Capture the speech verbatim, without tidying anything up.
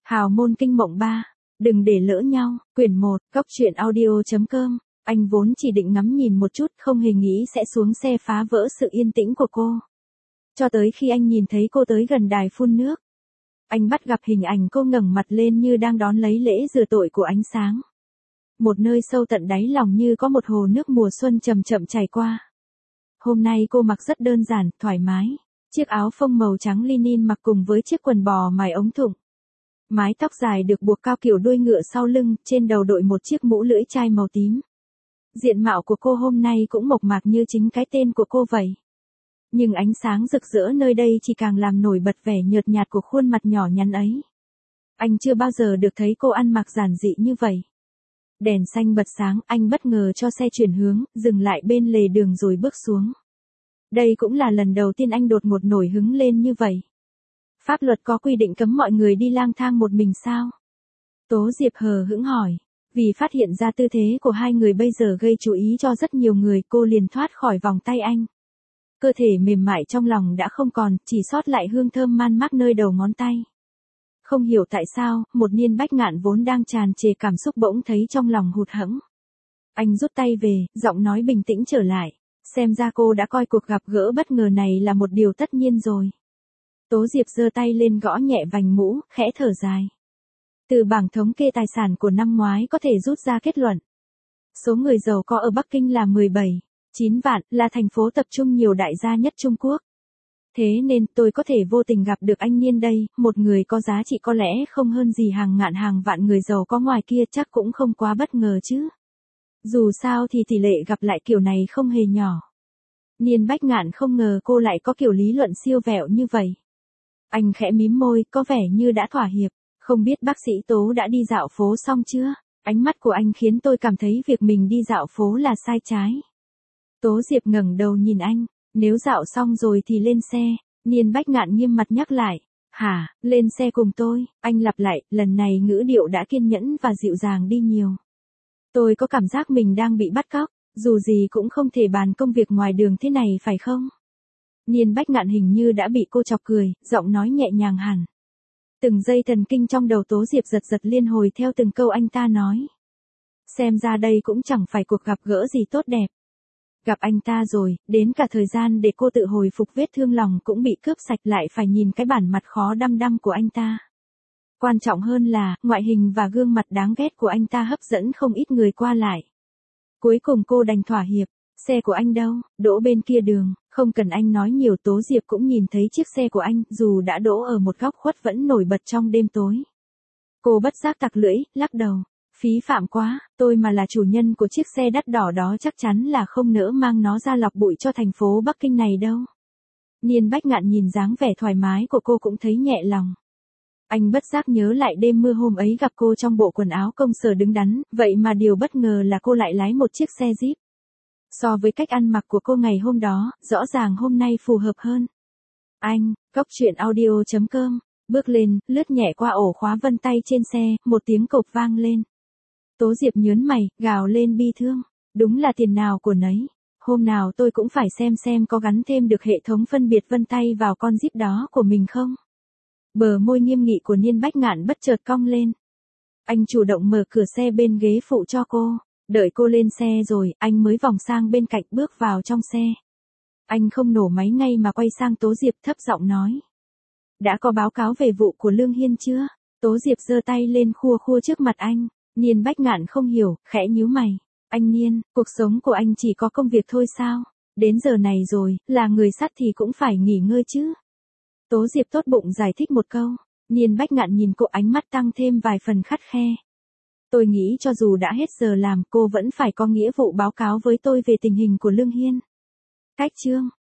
Hào môn kinh mộng ba. Đừng để lỡ nhau. Quyển một. Góc truyện audio.com. Anh vốn chỉ định ngắm nhìn một chút, không hề nghĩ sẽ xuống xe phá vỡ sự yên tĩnh của cô. Cho tới khi anh nhìn thấy cô tới gần đài phun nước. Anh bắt gặp hình ảnh cô ngẩng mặt lên như đang đón lấy lễ rửa tội của ánh sáng. Một nơi sâu tận đáy lòng như có một hồ nước mùa xuân chậm chậm chảy qua. Hôm nay cô mặc rất đơn giản, thoải mái. Chiếc áo phông màu trắng linen mặc cùng với chiếc quần bò mài ống thụng. Mái tóc dài được buộc cao kiểu đuôi ngựa sau lưng, trên đầu đội một chiếc mũ lưỡi chai màu tím. Diện mạo của cô hôm nay cũng mộc mạc như chính cái tên của cô vậy. Nhưng ánh sáng rực rỡ nơi đây chỉ càng làm nổi bật vẻ nhợt nhạt của khuôn mặt nhỏ nhắn ấy. Anh chưa bao giờ được thấy cô ăn mặc giản dị như vậy. Đèn xanh bật sáng, anh bất ngờ cho xe chuyển hướng, dừng lại bên lề đường rồi bước xuống. Đây cũng là lần đầu tiên anh đột ngột nổi hứng lên như vậy. Pháp luật có quy định cấm mọi người đi lang thang một mình sao? Tố Diệp hờ hững hỏi. Vì phát hiện ra tư thế của hai người bây giờ gây chú ý cho rất nhiều người, cô liền thoát khỏi vòng tay anh. Cơ thể mềm mại trong lòng đã không còn, chỉ sót lại hương thơm man mác nơi đầu ngón tay. Không hiểu tại sao, một Niên Bách Ngạn vốn đang tràn trề cảm xúc bỗng thấy trong lòng hụt hẫng. Anh rút tay về, giọng nói bình tĩnh trở lại. Xem ra cô đã coi cuộc gặp gỡ bất ngờ này là một điều tất nhiên rồi. Tố Diệp giơ tay lên gõ nhẹ vành mũ, khẽ thở dài. Từ bảng thống kê tài sản của năm ngoái có thể rút ra kết luận. Số người giàu có ở Bắc Kinh là mười bảy phẩy chín vạn, là thành phố tập trung nhiều đại gia nhất Trung Quốc. Thế nên tôi có thể vô tình gặp được anh Niên đây, một người có giá trị có lẽ không hơn gì hàng ngàn hàng vạn người giàu có ngoài kia, chắc cũng không quá bất ngờ chứ. Dù sao thì tỷ lệ gặp lại kiểu này không hề nhỏ. Niên Bách Ngạn không ngờ cô lại có kiểu lý luận siêu vẹo như vậy. Anh khẽ mím môi, có vẻ như đã thỏa hiệp. Không biết bác sĩ Tố đã đi dạo phố xong chưa? Ánh mắt của anh khiến tôi cảm thấy việc mình đi dạo phố là sai trái. Tố Diệp ngẩng đầu nhìn anh. Nếu dạo xong rồi thì lên xe. Niên Bách Ngạn nghiêm mặt nhắc lại. Hả, lên xe cùng tôi? Anh lặp lại, lần này ngữ điệu đã kiên nhẫn và dịu dàng đi nhiều. Tôi có cảm giác mình đang bị bắt cóc. Dù gì cũng không thể bàn công việc ngoài đường thế này phải không? Niên Bách Ngạn hình như đã bị cô chọc cười, giọng nói nhẹ nhàng hẳn. Từng dây thần kinh trong đầu Tố Diệp giật giật liên hồi theo từng câu anh ta nói. Xem ra đây cũng chẳng phải cuộc gặp gỡ gì tốt đẹp. Gặp anh ta rồi, đến cả thời gian để cô tự hồi phục vết thương lòng cũng bị cướp sạch, lại phải nhìn cái bản mặt khó đăm đăm của anh ta. Quan trọng hơn là, ngoại hình và gương mặt đáng ghét của anh ta hấp dẫn không ít người qua lại. Cuối cùng cô đành thỏa hiệp. Xe của anh đâu? Đỗ bên kia đường. Không cần anh nói nhiều, Tố Diệp cũng nhìn thấy chiếc xe của anh, dù đã đỗ ở một góc khuất vẫn nổi bật trong đêm tối. Cô bất giác tặc lưỡi, lắc đầu. Phí phạm quá, tôi mà là chủ nhân của chiếc xe đắt đỏ đó chắc chắn là không nỡ mang nó ra lọc bụi cho thành phố Bắc Kinh này đâu. Niên Bách Ngạn nhìn dáng vẻ thoải mái của cô cũng thấy nhẹ lòng. Anh bất giác nhớ lại đêm mưa hôm ấy gặp cô trong bộ quần áo công sở đứng đắn, vậy mà điều bất ngờ là cô lại lái một chiếc xe Jeep. So với cách ăn mặc của cô ngày hôm đó, rõ ràng hôm nay phù hợp hơn. Anh, góc truyện audio.com, bước lên, lướt nhẹ qua ổ khóa vân tay trên xe, một tiếng cộp vang lên. Tố Diệp nhớn mày, gào lên bi thương. Đúng là tiền nào của nấy. Hôm nào tôi cũng phải xem xem có gắn thêm được hệ thống phân biệt vân tay vào con Jeep đó của mình không. Bờ môi nghiêm nghị của Niên Bách Ngạn bất chợt cong lên. Anh chủ động mở cửa xe bên ghế phụ cho cô. Đợi cô lên xe rồi, anh mới vòng sang bên cạnh bước vào trong xe. Anh không nổ máy ngay mà quay sang Tố Diệp thấp giọng nói. Đã có báo cáo về vụ của Lương Hiên chưa? Tố Diệp giơ tay lên khua khua trước mặt anh. Niên Bách Ngạn không hiểu, khẽ nhíu mày. Anh Niên, cuộc sống của anh chỉ có công việc thôi sao? Đến giờ này rồi, là người sắt thì cũng phải nghỉ ngơi chứ. Tố Diệp tốt bụng giải thích một câu. Niên Bách Ngạn nhìn cô, ánh mắt tăng thêm vài phần khắt khe. Tôi nghĩ cho dù đã hết giờ làm, cô vẫn phải có nghĩa vụ báo cáo với tôi về tình hình của Lương Hiên. Cách chương.